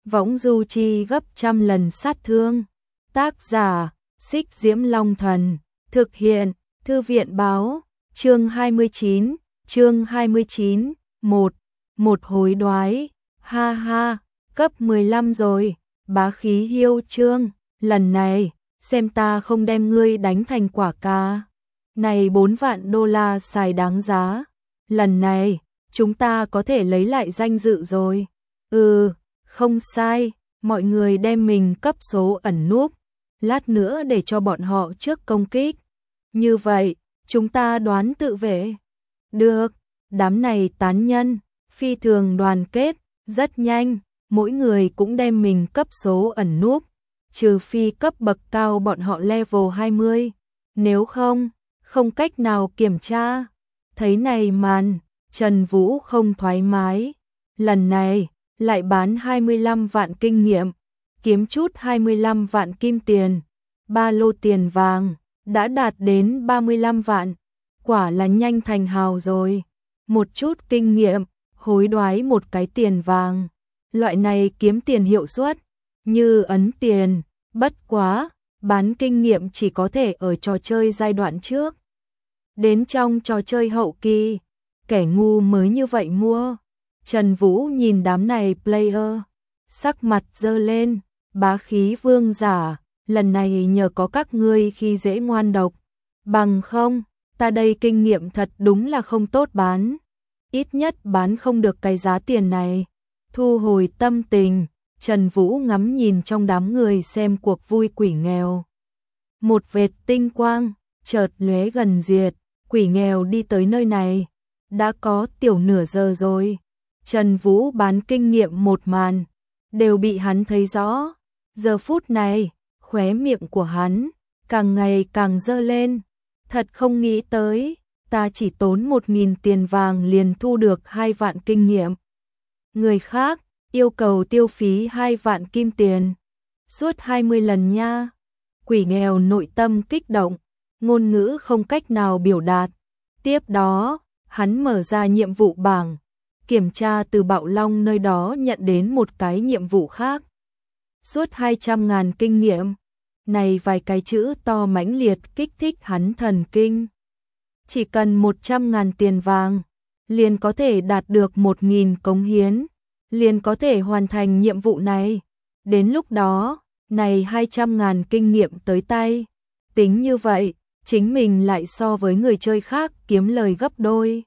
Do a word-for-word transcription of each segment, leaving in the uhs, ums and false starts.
võng du chi gấp trăm lần sát thương. Tác giả, Xích Diễm Long Thần, thực hiện, Thư viện báo, chương hai mươi chín, chương hai mươi chín, một, một hối đoái, ha ha, cấp mười lăm rồi, bá khí hiêu trương, lần này, xem ta không đem ngươi đánh thành quả cà. Này bốn vạn đô la xài đáng giá, lần này, chúng ta có thể lấy lại danh dự rồi. Ừ, không sai, mọi người đem mình cấp số ẩn núp, lát nữa để cho bọn họ trước công kích. Như vậy, chúng ta đoán tự vệ. Được, đám này tán nhân, phi thường đoàn kết, rất nhanh, mỗi người cũng đem mình cấp số ẩn núp, trừ phi cấp bậc cao bọn họ level hai mươi, nếu không, không cách nào kiểm tra. Thấy này màn, Trần Vũ không thoải mái, lần này, lại bán hai mươi lăm vạn kinh nghiệm, kiếm chút hai mươi lăm vạn kim tiền, ba lô tiền vàng, đã đạt đến ba mươi lăm vạn, quả là nhanh thành hào rồi. Một chút kinh nghiệm, hối đoái một cái tiền vàng, loại này kiếm tiền hiệu suất, như ấn tiền, bất quá, bán kinh nghiệm chỉ có thể ở trò chơi giai đoạn trước. Đến trong trò chơi hậu kỳ, kẻ ngu mới như vậy mua. Trần Vũ nhìn đám này player, sắc mặt dơ lên, bá khí vương giả, lần này nhờ có các ngươi khi dễ ngoan độc, bằng không, ta đây kinh nghiệm thật đúng là không tốt bán, ít nhất bán không được cái giá tiền này. Thu hồi tâm tình, Trần Vũ ngắm nhìn trong đám người xem cuộc vui quỷ nghèo. Một vệt tinh quang, chợt lóe gần diệt, quỷ nghèo đi tới nơi này, đã có tiểu nửa giờ rồi. Trần Vũ bán kinh nghiệm một màn, đều bị hắn thấy rõ. Giờ phút này, khóe miệng của hắn càng ngày càng dơ lên. Thật không nghĩ tới, ta chỉ tốn một nghìn tiền vàng liền thu được hai vạn kinh nghiệm. Người khác yêu cầu tiêu phí hai vạn kim tiền, suốt hai mươi lần nha. Quỷ nghèo nội tâm kích động, ngôn ngữ không cách nào biểu đạt. Tiếp đó, hắn mở ra nhiệm vụ bảng, kiểm tra từ Bạo Long nơi đó nhận đến một cái nhiệm vụ khác. Suốt hai trăm ngàn kinh nghiệm, này vài cái chữ to mãnh liệt kích thích hắn thần kinh. Chỉ cần một trăm ngàn tiền vàng, liền có thể đạt được một nghìn cống hiến, liền có thể hoàn thành nhiệm vụ này. Đến lúc đó, này hai trăm ngàn kinh nghiệm tới tay. Tính như vậy, chính mình lại so với người chơi khác kiếm lời gấp đôi.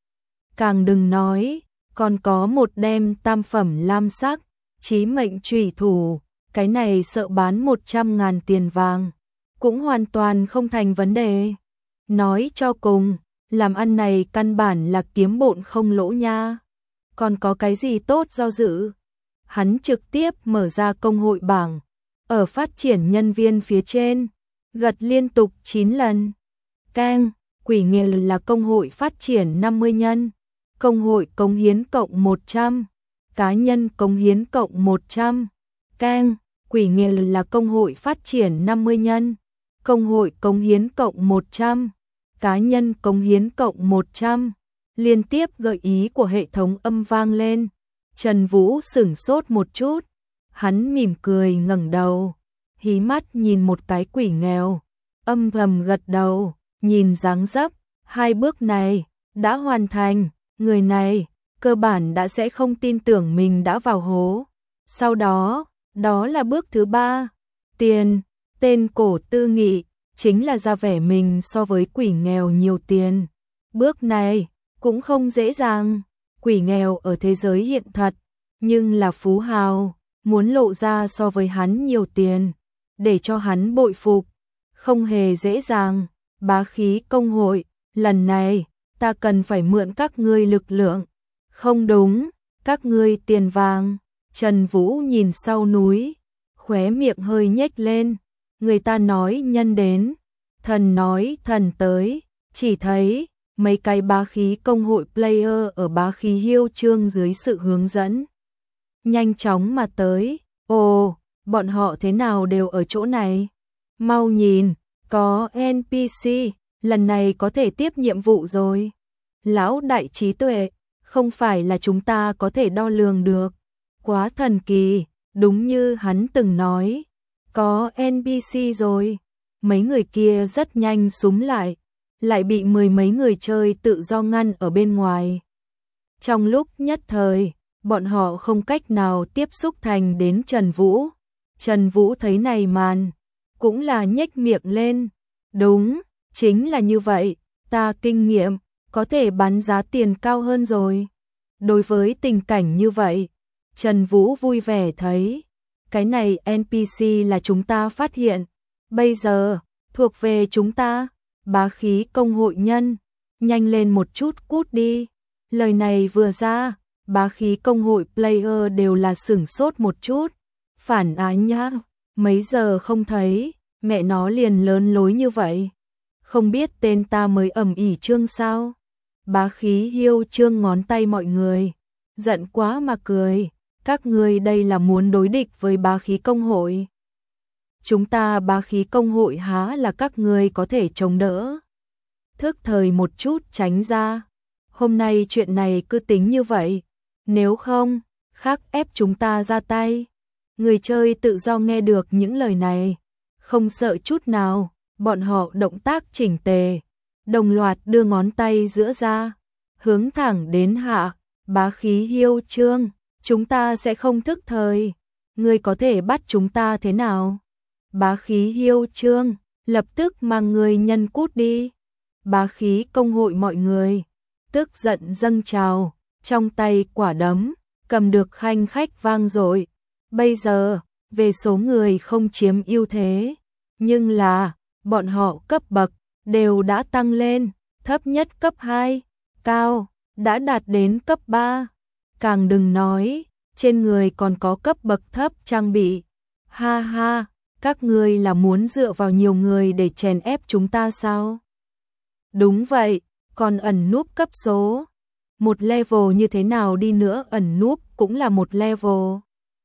Càng đừng nói, còn có một đem tam phẩm lam sắc, chí mệnh chủy thủ, cái này sợ bán một trăm ngàn tiền vàng, cũng hoàn toàn không thành vấn đề. Nói cho cùng, làm ăn này căn bản là kiếm bộn không lỗ nha. Còn có cái gì tốt do dự? Hắn trực tiếp mở ra công hội bảng, ở phát triển nhân viên phía trên, gật liên tục chín lần. Keng, quỷ nghèo là công hội phát triển năm mươi nhân, công hội cống hiến cộng một trăm, cá nhân cống hiến cộng một trăm. Keng, quỷ nghèo là công hội phát triển năm mươi nhân, công hội cống hiến cộng một trăm, cá nhân cống hiến cộng một trăm. Liên tiếp gợi ý của hệ thống âm vang lên. Trần Vũ sửng sốt một chút, hắn mỉm cười ngẩng đầu, hí mắt nhìn một cái quỷ nghèo, âm thầm gật đầu, nhìn dáng dấp, hai bước này đã hoàn thành, người này cơ bản đã sẽ không tin tưởng mình đã vào hố. Sau đó, đó là bước thứ ba, tiền, tên cổ tư nghị, chính là ra vẻ mình so với quỷ nghèo nhiều tiền. Bước này cũng không dễ dàng, quỷ nghèo ở thế giới hiện thật, nhưng là phú hào, muốn lộ ra so với hắn nhiều tiền, để cho hắn bội phục, không hề dễ dàng. Bá khí công hội, lần này, ta cần phải mượn các ngươi lực lượng. Không đúng, các ngươi tiền vàng. Trần Vũ nhìn sau núi, khóe miệng hơi nhếch lên, người ta nói nhân đến, thần nói thần tới, chỉ thấy mấy cái bá khí công hội player ở bá khí hiêu trương dưới sự hướng dẫn, nhanh chóng mà tới. Ồ, bọn họ thế nào đều ở chỗ này? Mau nhìn, có en pê xê, lần này có thể tiếp nhiệm vụ rồi. Lão đại trí tuệ, không phải là chúng ta có thể đo lường được. Quá thần kỳ, Đúng như hắn từng nói, có en pê xê rồi. Mấy người kia rất nhanh súm lại, lại bị mười mấy người chơi tự do ngăn ở bên ngoài. Trong lúc nhất thời, bọn họ không cách nào tiếp xúc thành đến Trần Vũ. Trần Vũ thấy này màn, cũng là nhếch miệng lên. Đúng, chính là như vậy, ta kinh nghiệm, có thể bán giá tiền cao hơn rồi. Đối với tình cảnh như vậy, Trần Vũ vui vẻ thấy, cái này en pê xê là chúng ta phát hiện, bây giờ, thuộc về chúng ta, bá khí công hội nhân, nhanh lên một chút cút đi. Lời này vừa ra, bá khí công hội player đều là sửng sốt một chút, phản ánh nhá, mấy giờ không thấy, mẹ nó liền lớn lối như vậy. Không biết tên ta mới ầm ĩ trương sao? Bá khí hiêu trương ngón tay mọi người, giận quá mà cười, các ngươi đây là muốn đối địch với bá khí công hội. Chúng ta bá khí công hội há là các ngươi có thể chống đỡ. Thức thời một chút tránh ra, hôm nay chuyện này cứ tính như vậy, nếu không, khác ép chúng ta ra tay. Người chơi tự do nghe được những lời này, không sợ chút nào, bọn họ động tác chỉnh tề, đồng loạt đưa ngón tay giữa ra, hướng thẳng đến hạ, bá khí hiêu trương, chúng ta sẽ không thức thời, ngươi có thể bắt chúng ta thế nào? Bá khí hiêu trương, lập tức mang người nhân cút đi. Bá khí công hội mọi người, tức giận dâng trào, trong tay quả đấm, cầm được khanh khách vang dội. Bây giờ, về số người không chiếm ưu thế, nhưng là, bọn họ cấp bậc, đều đã tăng lên, thấp nhất cấp hai, cao, đã đạt đến cấp ba. Càng đừng nói, trên người còn có cấp bậc thấp trang bị. Ha ha, các ngươi là muốn dựa vào nhiều người để chèn ép chúng ta sao? Đúng vậy, còn ẩn núp cấp số. Một level như thế nào đi nữa ẩn núp cũng là một level.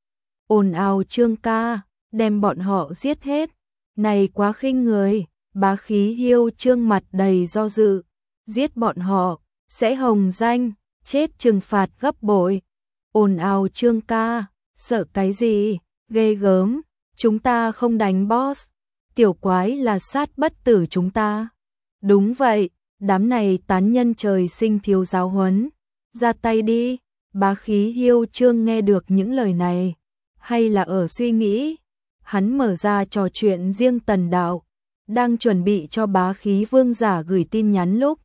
Ồn ào Trương ca, đem bọn họ giết hết. Này quá khinh người, bá khí hiêu Trương mặt đầy do dự. Giết bọn họ, sẽ hồng danh, chết trừng phạt gấp bội. Ồn ào Trương ca, sợ cái gì, ghê gớm, chúng ta không đánh boss. Tiểu quái là sát bất tử chúng ta. Đúng vậy, đám này tán nhân trời sinh thiếu giáo huấn. Ra tay đi, bá khí hiêu Trương nghe được những lời này. Hay là ở suy nghĩ, hắn mở ra trò chuyện riêng Tần Đạo, đang chuẩn bị cho bá khí vương giả gửi tin nhắn lúc.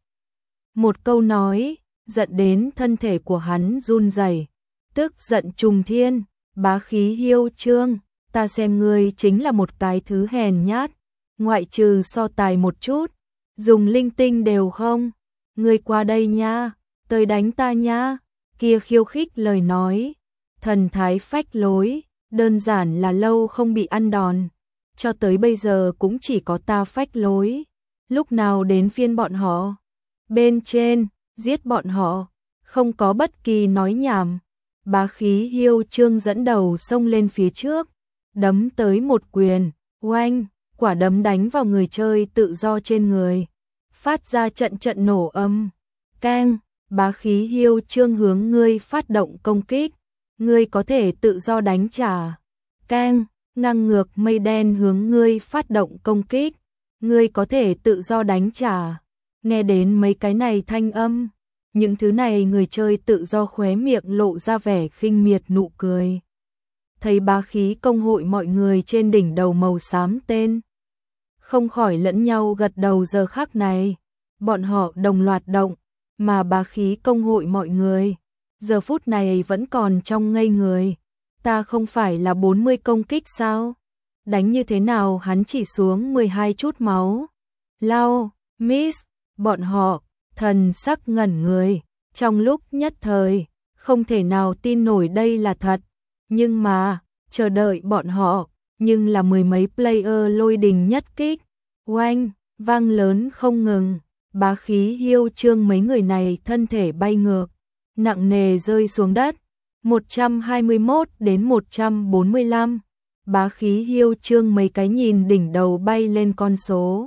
Một câu nói, giận đến thân thể của hắn run rẩy, tức giận trùng thiên, bá khí hiêu Trương, ta xem ngươi chính là một cái thứ hèn nhát, ngoại trừ so tài một chút, dùng linh tinh đều không, ngươi qua đây nha, tới đánh ta nha, kia khiêu khích lời nói, thần thái phách lối, đơn giản là lâu không bị ăn đòn, cho tới bây giờ cũng chỉ có ta phách lối, lúc nào đến phiên bọn họ, bên trên, giết bọn họ, không có bất kỳ nói nhảm, bá khí hiêu Trương dẫn đầu xông lên phía trước, đấm tới một quyền, oanh, quả đấm đánh vào người chơi tự do trên người, phát ra trận trận nổ âm, keng, bá khí hiêu Trương hướng ngươi phát động công kích, ngươi có thể tự do đánh trả, keng, ngang ngược mây đen hướng ngươi phát động công kích, ngươi có thể tự do đánh trả, nghe đến mấy cái này thanh âm, những thứ này người chơi tự do khóe miệng lộ ra vẻ khinh miệt nụ cười. Thấy bá khí công hội mọi người trên đỉnh đầu màu xám tên, không khỏi lẫn nhau gật đầu giờ khắc này, bọn họ đồng loạt động, mà bá khí công hội mọi người, giờ phút này vẫn còn trong ngây người, ta không phải là bốn mươi công kích sao? Đánh như thế nào hắn chỉ xuống mười hai chút máu. Lao, miss, bọn họ, thần sắc ngẩn người, trong lúc nhất thời, không thể nào tin nổi đây là thật, nhưng mà, chờ đợi bọn họ, nhưng là mười mấy player lôi đình nhất kích, oanh, vang lớn không ngừng, bá khí hiêu Trương mấy người này thân thể bay ngược, nặng nề rơi xuống đất, một trăm hai mươi mốt đến một trăm bốn mươi lăm, bá khí hiêu Trương mấy cái nhìn đỉnh đầu bay lên con số.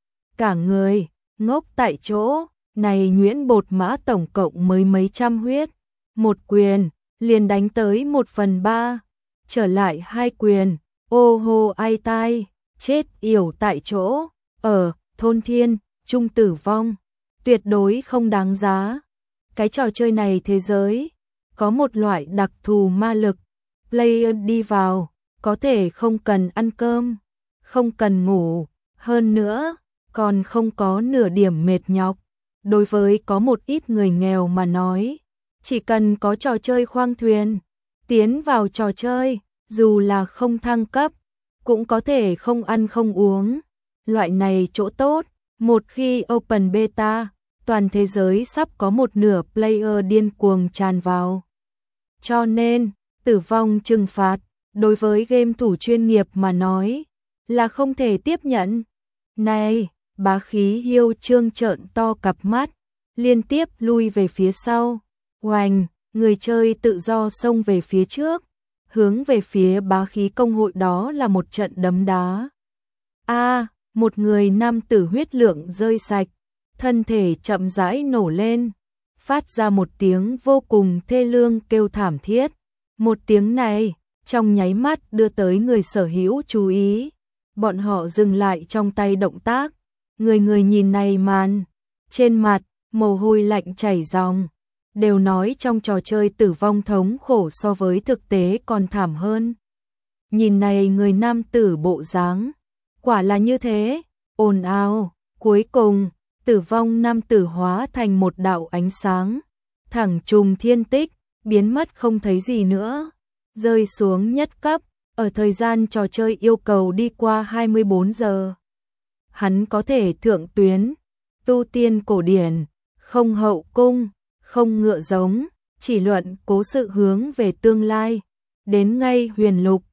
Cả người, ngốc tại chỗ, này nhuyễn bột mã tổng cộng mới mấy trăm huyết, một quyền, liền đánh tới một phần ba, trở lại hai quyền, ô hô ai tai, chết yểu tại chỗ, ở thôn thiên, trung tử vong, tuyệt đối không đáng giá. Cái trò chơi này thế giới có một loại đặc thù ma lực, player đi vào có thể không cần ăn cơm, không cần ngủ, hơn nữa còn không có nửa điểm mệt nhọc. Đối với có một ít người nghèo mà nói, chỉ cần có trò chơi khoang thuyền, tiến vào trò chơi, dù là không thăng cấp, cũng có thể không ăn không uống. Loại này chỗ tốt, một khi open beta, toàn thế giới sắp có một nửa player điên cuồng tràn vào. Cho nên, tử vong trừng phạt, đối với game thủ chuyên nghiệp mà nói, là không thể tiếp nhận. Này, bá khí hiêu trương trợn to cặp mắt, liên tiếp lui về phía sau. Oành, người chơi tự do xông về phía trước, hướng về phía bá khí công hội, đó là một trận đấm đá. A, một người nam tử huyết lượng rơi sạch, thân thể chậm rãi nổ lên, phát ra một tiếng vô cùng thê lương kêu thảm thiết. Một tiếng này, trong nháy mắt đưa tới người sở hữu chú ý. Bọn họ dừng lại trong tay động tác, người người nhìn này màn, trên mặt, mồ hôi lạnh chảy ròng. Đều nói trong trò chơi tử vong thống khổ so với thực tế còn thảm hơn. Nhìn này người nam tử bộ dáng, quả là như thế, ồn ào. Cuối cùng, tử vong nam tử hóa thành một đạo ánh sáng, thẳng trùng thiên tích, biến mất không thấy gì nữa, rơi xuống nhất cấp. Ở thời gian trò chơi yêu cầu đi qua hai mươi bốn giờ, hắn có thể thượng tuyến, tu tiên cổ điển, không hậu cung, không ngựa giống, chỉ luận cố sự hướng về tương lai, đến ngay huyền lục,